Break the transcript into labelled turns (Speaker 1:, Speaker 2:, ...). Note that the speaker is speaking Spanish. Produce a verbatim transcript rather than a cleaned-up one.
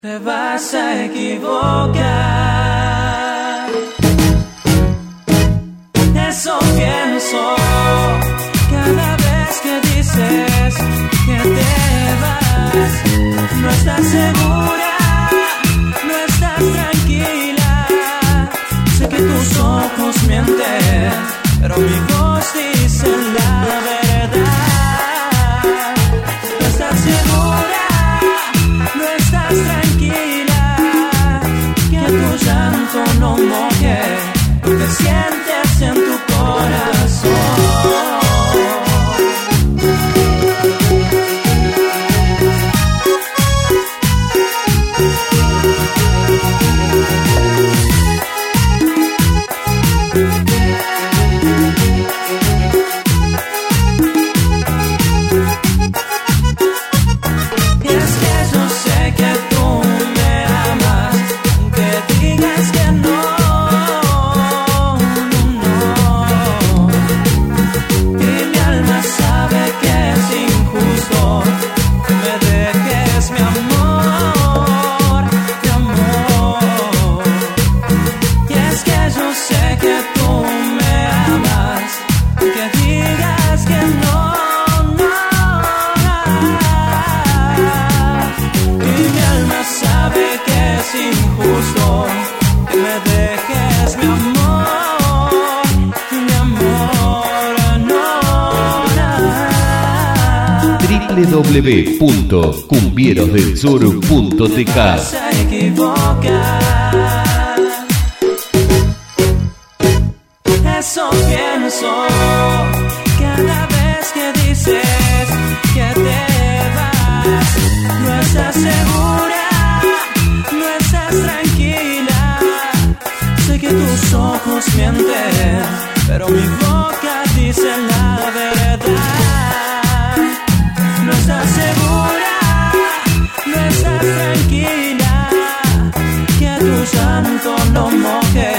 Speaker 1: Te vas a equivocar. Eso pienso cada vez que dices que te vas. No estás segura, no estás tranquila. Sé que tus ojos mienten, pero mi voz dice la verdad. No estás segura, no estás tranquila. Que tu llanto no moje lo que sientes en tu corazón.
Speaker 2: doble u doble u doble u punto cumbieros del sur punto t k.
Speaker 1: Vas a equivocar. Eso pienso cada vez que dices que te vas. No estás segura, no estás tranquila. Sé que tus ojos mienten, pero mi boca dice la verdad. No estás segura, no estás tranquila. Que tu llanto no moje